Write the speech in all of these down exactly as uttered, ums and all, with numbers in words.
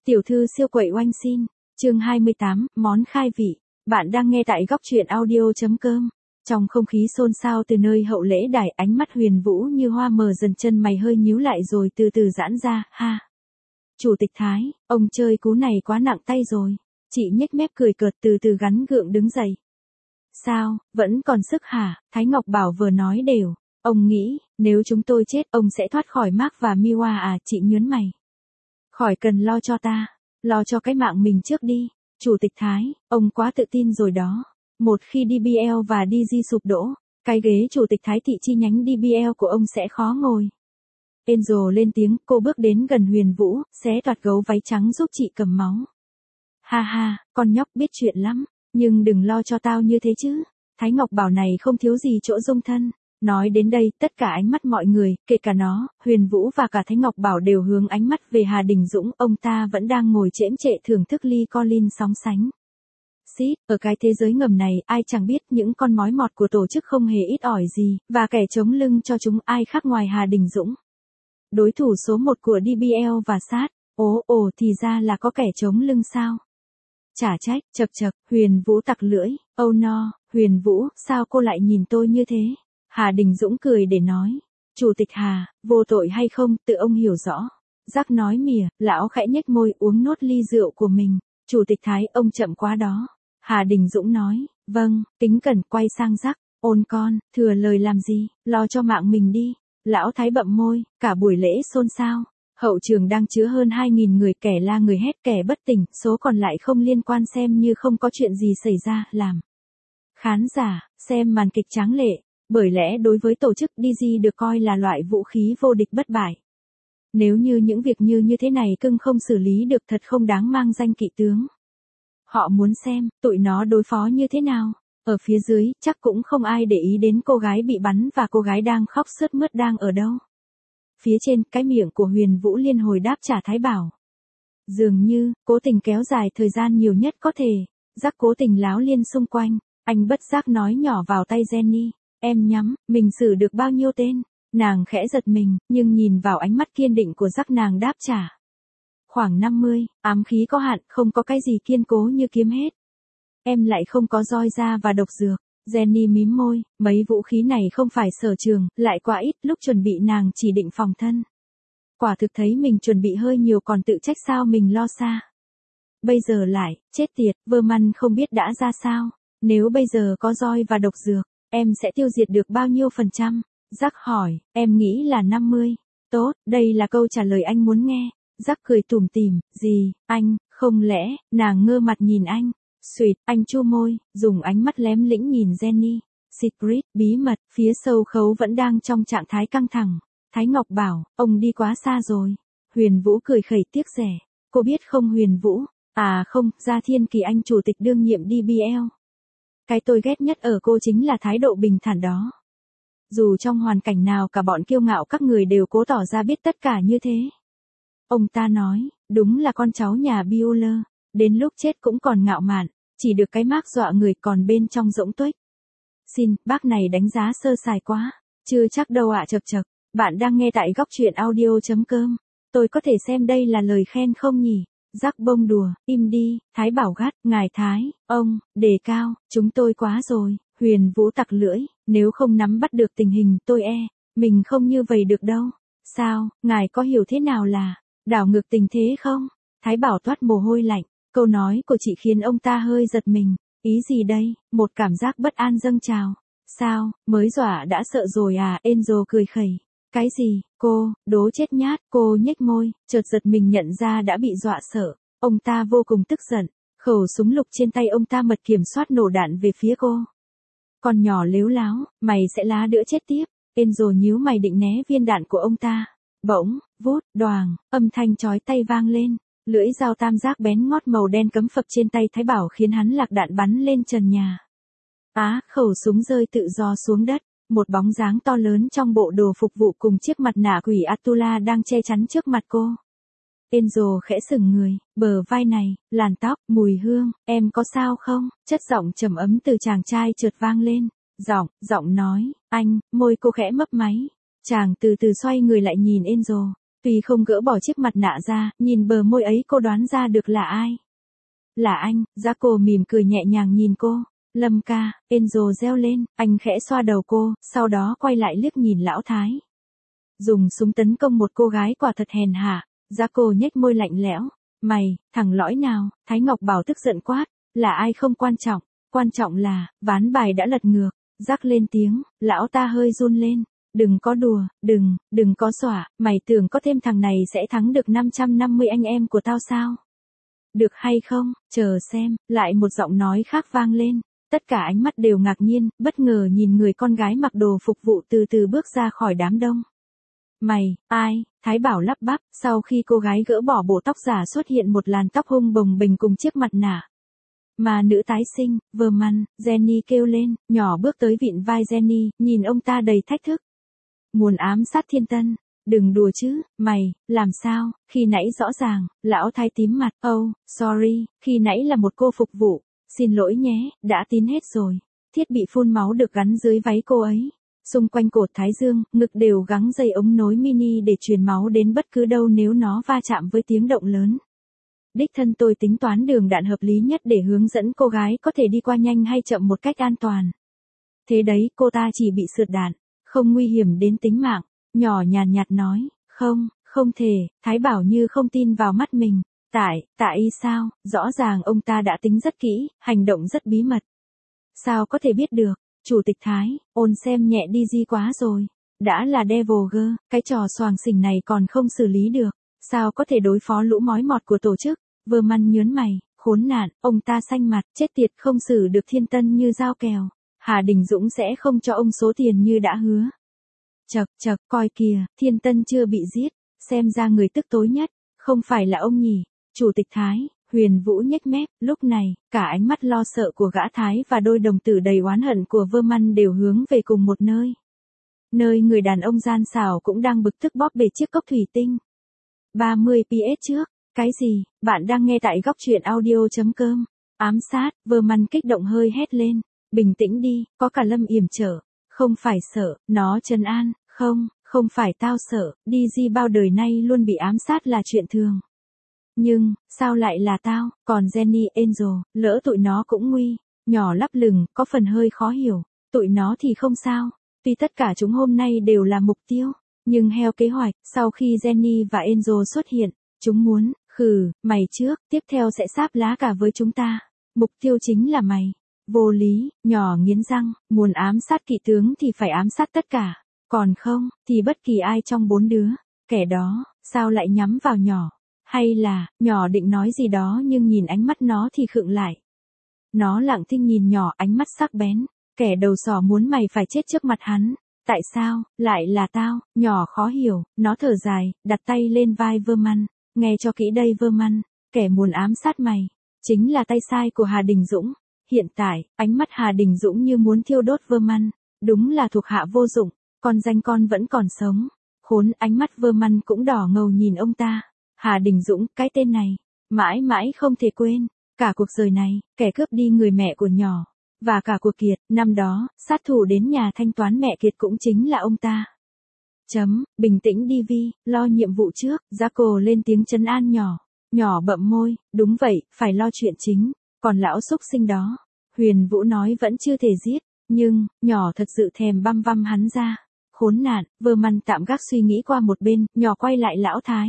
Tiểu thư siêu quậy oanh xin. Chương hai mươi tám, món khai vị. Bạn đang nghe tại góc truyện audio chấm com. Trong không khí xôn xao từ nơi hậu lễ đài, ánh mắt Huyền Vũ như hoa mờ dần, chân mày hơi nhíu lại rồi từ từ giãn ra, ha. Chủ tịch Thái, ông chơi cú này quá nặng tay rồi. Chị nhếch mép cười cợt, từ từ gắn gượng đứng dậy. Sao, vẫn còn sức hả? Thái Ngọc Bảo vừa nói đều. Ông nghĩ, nếu chúng tôi chết, ông sẽ thoát khỏi Mark và Miwa à? Chị nhớn mày. Khỏi cần lo cho ta, lo cho cái mạng mình trước đi. Chủ tịch Thái, ông quá tự tin rồi đó. Một khi đê bê lờ và đê giê sụp đổ, cái ghế chủ tịch Thái thị chi nhánh đê bê lờ của ông sẽ khó ngồi. Angel lên tiếng, cô bước đến gần Huyền Vũ, xé toạc gấu váy trắng giúp chị cầm máu. Ha ha, con nhóc biết chuyện lắm, nhưng đừng lo cho tao như thế chứ. Thái Ngọc Bảo này không thiếu gì chỗ dung thân. Nói đến đây, tất cả ánh mắt mọi người, kể cả nó, Huyền Vũ và cả Thái Ngọc Bảo đều hướng ánh mắt về Hà Đình Dũng, ông ta vẫn đang ngồi chễm chệ thưởng thức ly Colin sóng sánh. Xít, ở cái thế giới ngầm này, ai chẳng biết những con mói mọt của tổ chức không hề ít ỏi gì, và kẻ chống lưng cho chúng ai khác ngoài Hà Đình Dũng. Đối thủ số một của đê bê lờ và sát, ồ ồ thì ra là có kẻ chống lưng sao? Chả trách, chật chật, Huyền Vũ tặc lưỡi, oh no, Huyền Vũ, sao cô lại nhìn tôi như thế? Hà Đình Dũng cười để nói, Chủ tịch Hà, vô tội hay không, tự ông hiểu rõ. Giác nói mỉa, lão khẽ nhếch môi uống nốt ly rượu của mình. Chủ tịch Thái, ông chậm quá đó. Hà Đình Dũng nói, vâng, kính cẩn quay sang Giác, ôn con, thừa lời làm gì, lo cho mạng mình đi. Lão Thái bậm môi, cả buổi lễ xôn xao. Hậu trường đang chứa hơn hai nghìn người, kẻ la người hét, kẻ bất tỉnh, số còn lại không liên quan xem như không có chuyện gì xảy ra, làm. Khán giả, xem màn kịch tráng lệ. Bởi lẽ đối với tổ chức đê giê được coi là loại vũ khí vô địch bất bại. Nếu như những việc như như thế này cưng không xử lý được, thật không đáng mang danh kỵ tướng. Họ muốn xem, tụi nó đối phó như thế nào. Ở phía dưới, chắc cũng không ai để ý đến cô gái bị bắn và cô gái đang khóc sướt mướt đang ở đâu. Phía trên, cái miệng của Huyền Vũ liên hồi đáp trả Thái Bảo. Dường như, cố tình kéo dài thời gian nhiều nhất có thể. Giác cố tình láo liên xung quanh, anh bất giác nói nhỏ vào tay Jenny. Em nhắm, mình xử được bao nhiêu tên? Nàng khẽ giật mình, nhưng nhìn vào ánh mắt kiên định của Giác nàng đáp trả. Khoảng năm mươi, ám khí có hạn, không có cái gì kiên cố như kiếm hết. Em lại không có roi da và độc dược. Jenny mím môi, mấy vũ khí này không phải sở trường, lại quá ít, lúc chuẩn bị nàng chỉ định phòng thân. Quả thực thấy mình chuẩn bị hơi nhiều còn tự trách sao mình lo xa. Bây giờ lại, chết tiệt, Verman không biết đã ra sao. Nếu bây giờ có roi và độc dược, em sẽ tiêu diệt được bao nhiêu phần trăm? Giác hỏi, em nghĩ là năm mươi. Tốt, đây là câu trả lời anh muốn nghe. Giác cười tủm tỉm, gì, anh, không lẽ, nàng ngơ mặt nhìn anh. Xuyệt, anh chu môi, dùng ánh mắt lém lĩnh nhìn Jenny. Secret, bí mật, phía sâu khấu vẫn đang trong trạng thái căng thẳng. Thái Ngọc bảo, ông đi quá xa rồi. Huyền Vũ cười khẩy tiếc rẻ. Cô biết không Huyền Vũ? À không, Gia Thiên Kỳ anh chủ tịch đương nhiệm đê bê lờ. Cái tôi ghét nhất ở cô chính là thái độ bình thản đó. Dù trong hoàn cảnh nào cả bọn kiêu ngạo các người đều cố tỏ ra biết tất cả như thế. Ông ta nói, đúng là con cháu nhà Bueller, đến lúc chết cũng còn ngạo mạn, chỉ được cái mác dọa người còn bên trong rỗng tuếch. Xin, bác này đánh giá sơ sài quá, chưa chắc đâu ạ. Chật chật, bạn đang nghe tại góc truyện audio chấm com. Tôi có thể xem đây là lời khen không nhỉ? Giác bông đùa, im đi, Thái Bảo gắt, ngài Thái, ông, đề cao, chúng tôi quá rồi. Huyền Vũ tặc lưỡi, nếu không nắm bắt được tình hình tôi e, mình không như vậy được đâu. Sao, ngài có hiểu thế nào là, đảo ngược tình thế không? Thái Bảo toát mồ hôi lạnh, câu nói của chị khiến ông ta hơi giật mình. Ý gì đây? Một cảm giác bất an dâng trào. Sao, mới dọa đã sợ rồi à? Angel cười khẩy. Cái gì, cô, đố chết nhát, cô nhếch môi, chợt giật mình nhận ra đã bị dọa sợ. Ông ta vô cùng tức giận, khẩu súng lục trên tay ông ta mật kiểm soát nổ đạn về phía cô. Con nhỏ lếu láo, mày sẽ lá đữa chết tiếp. Angel nhíu mày định né viên đạn của ông ta. Bỗng, vút, đoàng, âm thanh chói tay vang lên. Lưỡi dao tam giác bén ngót màu đen cấm phập trên tay Thái Bảo khiến hắn lạc đạn bắn lên trần nhà. Á, khẩu súng rơi tự do xuống đất. Một bóng dáng to lớn trong bộ đồ phục vụ cùng chiếc mặt nạ quỷ Atula đang che chắn trước mặt cô. Angel khẽ sững người, bờ vai này, làn tóc, mùi hương, em có sao không? Chất giọng trầm ấm từ chàng trai chợt vang lên. Giọng, giọng nói, anh, môi cô khẽ mấp máy. Chàng từ từ xoay người lại nhìn Angel. Tuy không gỡ bỏ chiếc mặt nạ ra, nhìn bờ môi ấy cô đoán ra được là ai. Là anh, Jaco mỉm cười nhẹ nhàng nhìn cô. Lâm ca, Enzo reo lên, anh khẽ xoa đầu cô, sau đó quay lại liếc nhìn lão Thái. Dùng súng tấn công một cô gái quả thật hèn hạ, Jaco nhếch môi lạnh lẽo. Mày, thằng lõi nào, Thái Ngọc Bảo tức giận quát, là ai không quan trọng, quan trọng là, ván bài đã lật ngược. Rắc lên tiếng, lão ta hơi run lên. Đừng có đùa, đừng, đừng có xỏa, mày tưởng có thêm thằng này sẽ thắng được năm trăm năm mươi anh em của tao sao? Được hay không, chờ xem, lại một giọng nói khác vang lên. Tất cả ánh mắt đều ngạc nhiên, bất ngờ nhìn người con gái mặc đồ phục vụ từ từ bước ra khỏi đám đông. Mày, ai, Thái Bảo lắp bắp, sau khi cô gái gỡ bỏ bộ tóc giả xuất hiện một làn tóc hung bồng bềnh cùng chiếc mặt nạ. Mà nữ tái sinh, Verman, Jenny kêu lên, nhỏ bước tới vịn vai Jenny, nhìn ông ta đầy thách thức. Muốn ám sát Thiên Tân, đừng đùa chứ, mày, làm sao, khi nãy rõ ràng, lão Thái tím mặt, oh, sorry, khi nãy là một cô phục vụ, xin lỗi nhé, đã tín hết rồi. Thiết bị phun máu được gắn dưới váy cô ấy. Xung quanh cột thái dương, ngực đều gắn dây ống nối mini để truyền máu đến bất cứ đâu nếu nó va chạm với tiếng động lớn. Đích thân tôi tính toán đường đạn hợp lý nhất để hướng dẫn cô gái có thể đi qua nhanh hay chậm một cách an toàn. Thế đấy, cô ta chỉ bị sượt đạn, không nguy hiểm đến tính mạng. Nhỏ nhàn nhạt nói, không, không thể, Thái Bảo như không tin vào mắt mình. Tại, tại sao, rõ ràng ông ta đã tính rất kỹ, hành động rất bí mật. Sao có thể biết được, Chủ tịch Thái, ôn xem nhẹ đi di quá rồi. Đã là Devil Girl, cái trò xoàng xỉnh này còn không xử lý được. Sao có thể đối phó lũ mói mọt của tổ chức? Verman nhớn mày, khốn nạn, ông ta xanh mặt, chết tiệt không xử được Thiên Tân như dao kèo. Hà Đình Dũng sẽ không cho ông số tiền như đã hứa. Chậc chậc, coi kìa, Thiên Tân chưa bị giết, xem ra người tức tối nhất, không phải là ông nhỉ. Chủ tịch Thái, Huyền Vũ nhếch mép, lúc này, cả ánh mắt lo sợ của gã Thái và đôi đồng tử đầy oán hận của Verman đều hướng về cùng một nơi. Nơi người đàn ông gian xảo cũng đang bực tức bóp bể chiếc cốc thủy tinh. ba mươi pi ét trước, cái gì, bạn đang nghe tại góc truyện audio.com. Ám sát, Verman kích động hơi hét lên. Bình tĩnh đi, có cả Lâm yểm trở. Không phải sợ, nó trấn an, không, không phải tao sợ, đi di bao đời nay luôn bị ám sát là chuyện thường. Nhưng, sao lại là tao, còn Jenny, Angel, lỡ tụi nó cũng nguy. Nhỏ lắp lừng, có phần hơi khó hiểu, tụi nó thì không sao, tuy tất cả chúng hôm nay đều là mục tiêu. Nhưng theo kế hoạch, sau khi Jenny và Angel xuất hiện, chúng muốn, khừ, mày trước, tiếp theo sẽ sáp lá cả với chúng ta. Mục tiêu chính là mày. Vô lý, nhỏ nghiến răng, muốn ám sát kỵ tướng thì phải ám sát tất cả. Còn không, thì bất kỳ ai trong bốn đứa. Kẻ đó, sao lại nhắm vào nhỏ? Hay là, nhỏ định nói gì đó nhưng nhìn ánh mắt nó thì khựng lại. Nó lặng thinh nhìn nhỏ, ánh mắt sắc bén. Kẻ đầu sỏ muốn mày phải chết trước mặt hắn. Tại sao, lại là tao? Nhỏ khó hiểu, nó thở dài, đặt tay lên vai Verman. Nghe cho kỹ đây Verman, kẻ muốn ám sát mày, chính là tay sai của Hà Đình Dũng. Hiện tại, ánh mắt Hà Đình Dũng như muốn thiêu đốt Verman. Đúng là thuộc hạ vô dụng, con danh con vẫn còn sống. Khốn, ánh mắt Verman cũng đỏ ngầu nhìn ông ta. Hà Đình Dũng, cái tên này, mãi mãi không thể quên. Cả cuộc đời này, kẻ cướp đi người mẹ của nhỏ. Và cả của Kiệt, năm đó, sát thủ đến nhà thanh toán mẹ Kiệt cũng chính là ông ta. Chấm, bình tĩnh đi Vi, lo nhiệm vụ trước, Jaco lên tiếng trấn an nhỏ. Nhỏ bậm môi, đúng vậy, phải lo chuyện chính. Còn lão xúc sinh đó, Huyền Vũ nói vẫn chưa thể giết, nhưng, nhỏ thật sự thèm băm văm hắn ra. Khốn nạn, Verman tạm gác suy nghĩ qua một bên, nhỏ quay lại lão Thái.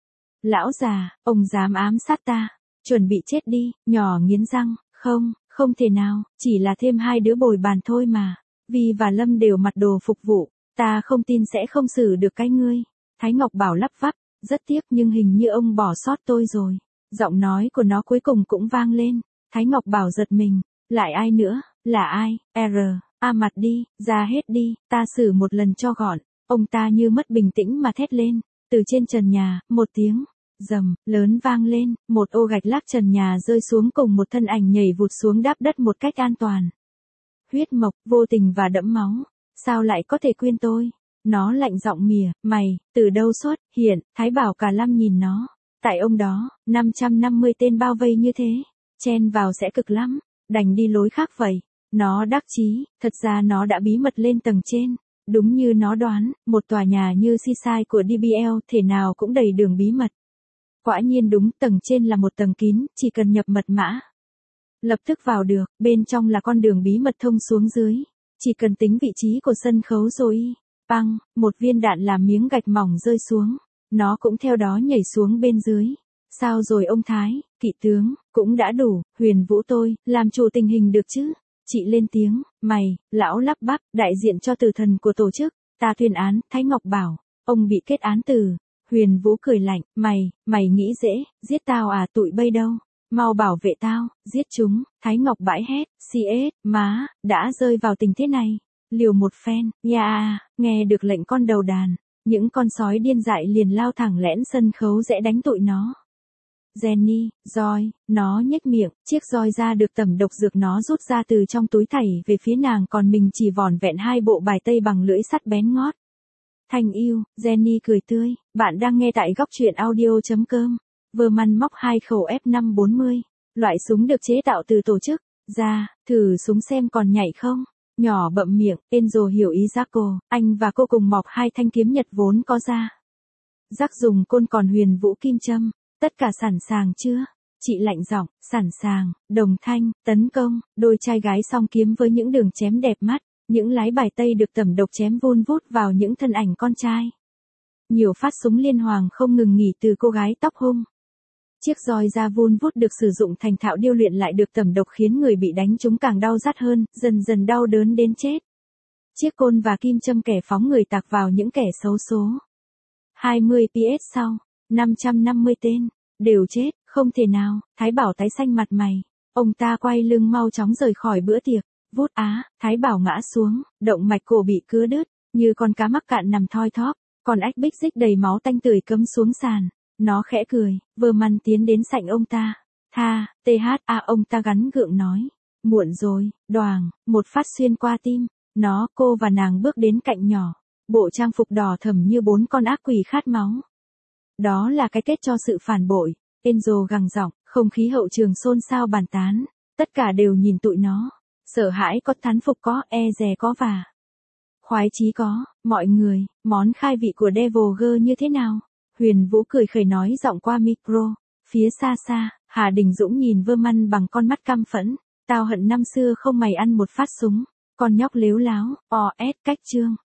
Lão già, ông dám ám sát ta, chuẩn bị chết đi, nhỏ nghiến răng, không, không thể nào, chỉ là thêm hai đứa bồi bàn thôi mà. Vi và Lâm đều mặc đồ phục vụ, ta không tin sẽ không xử được cái ngươi. Thái Ngọc Bảo lắp bắp, rất tiếc nhưng hình như ông bỏ sót tôi rồi. Giọng nói của nó cuối cùng cũng vang lên. Thái Ngọc Bảo giật mình, lại ai nữa, là ai, R, A mặt đi, ra hết đi, ta xử một lần cho gọn. Ông ta như mất bình tĩnh mà thét lên, từ trên trần nhà, một tiếng, rầm, lớn vang lên, một ô gạch lác trần nhà rơi xuống cùng một thân ảnh nhảy vụt xuống đáp đất một cách an toàn. Huyết mộc, vô tình và đẫm máu, sao lại có thể quên tôi? Nó lạnh giọng mỉa, mày, từ đâu xuất, hiện, Thái Bảo cả lăm nhìn nó. Tại ông đó, năm trăm năm mươi tên bao vây như thế. Chen vào sẽ cực lắm, đành đi lối khác vậy. Nó đắc chí, thật ra nó đã bí mật lên tầng trên. Đúng như nó đoán, một tòa nhà như Seaside của đê bê lờ thể nào cũng đầy đường bí mật. Quả nhiên đúng, tầng trên là một tầng kín, chỉ cần nhập mật mã. Lập tức vào được, bên trong là con đường bí mật thông xuống dưới. Chỉ cần tính vị trí của sân khấu rồi. Băng, một viên đạn làm miếng gạch mỏng rơi xuống. Nó cũng theo đó nhảy xuống bên dưới. Sao rồi ông Thái, kỵ tướng, cũng đã đủ, Huyền Vũ tôi, làm chủ tình hình được chứ? Chị lên tiếng, mày, lão lắp bắp, đại diện cho tử thần của tổ chức, ta tuyên án, Thái Ngọc bảo, ông bị kết án tử. Huyền Vũ cười lạnh, mày, mày nghĩ dễ, giết tao à, tụi bây đâu? Mau bảo vệ tao, giết chúng. Thái Ngọc bãi hét, xê ét, má, đã rơi vào tình thế này. Liều một phen, ya, yeah, nghe được lệnh con đầu đàn. Những con sói điên dại liền lao thẳng lẽn sân khấu sẽ đánh tụi nó. Jenny, roi, nó nhếch miệng, chiếc roi ra được tẩm độc dược nó rút ra từ trong túi thảy về phía nàng, còn mình chỉ vỏn vẹn hai bộ bài tây bằng lưỡi sắt bén ngót. Thanh yêu, Jenny cười tươi, bạn đang nghe tại góc truyện audio.com. Verman móc hai khẩu F năm bốn mươi, loại súng được chế tạo từ tổ chức, ra, thử súng xem còn nhảy không. Nhỏ bậm miệng, Enzo hiểu ý Jaco, anh và cô cùng mọc hai thanh kiếm nhật vốn có ra. Jack dùng côn còn Huyền Vũ kim châm, tất cả sẵn sàng chưa? Chị lạnh giọng, sẵn sàng, đồng thanh, tấn công, đôi trai gái song kiếm với những đường chém đẹp mắt, những lái bài tây được tẩm độc chém vun vút vào những thân ảnh con trai. Nhiều phát súng liên hoàn không ngừng nghỉ từ cô gái tóc hung. Chiếc roi da vun vút được sử dụng thành thạo điêu luyện lại được tẩm độc khiến người bị đánh trúng càng đau rát hơn, dần dần đau đớn đến chết. Chiếc côn và kim châm kẻ phóng người tạc vào những kẻ xấu số. hai mươi pi ét sau, năm trăm năm mươi tên, đều chết, không thể nào, Thái Bảo tái xanh mặt mày. Ông ta quay lưng mau chóng rời khỏi bữa tiệc, vút á, Thái Bảo ngã xuống, động mạch cổ bị cứa đứt, như con cá mắc cạn nằm thoi thóp, còn ách bích rích đầy máu tanh tưởi cấm xuống sàn. Nó khẽ cười, Verman tiến đến sảnh ông ta. Tha, tê hát a ông ta gắn gượng nói. Muộn rồi, đoàng, một phát xuyên qua tim. Nó, cô và nàng bước đến cạnh nhỏ. Bộ trang phục đỏ thẫm như bốn con ác quỷ khát máu. Đó là cái kết cho sự phản bội. Enzo gằn giọng, không khí hậu trường xôn xao bàn tán. Tất cả đều nhìn tụi nó. Sợ hãi có, thán phục có, e dè có và khoái chí có. Mọi người, món khai vị của Devil Girl như thế nào? Huyền Vũ cười khẩy nói giọng qua micro. Phía xa xa, Hà Đình Dũng nhìn Verman bằng con mắt căm phẫn. Tao hận năm xưa không mày ăn một phát súng. Con nhóc lếu láo, o ét cách chương.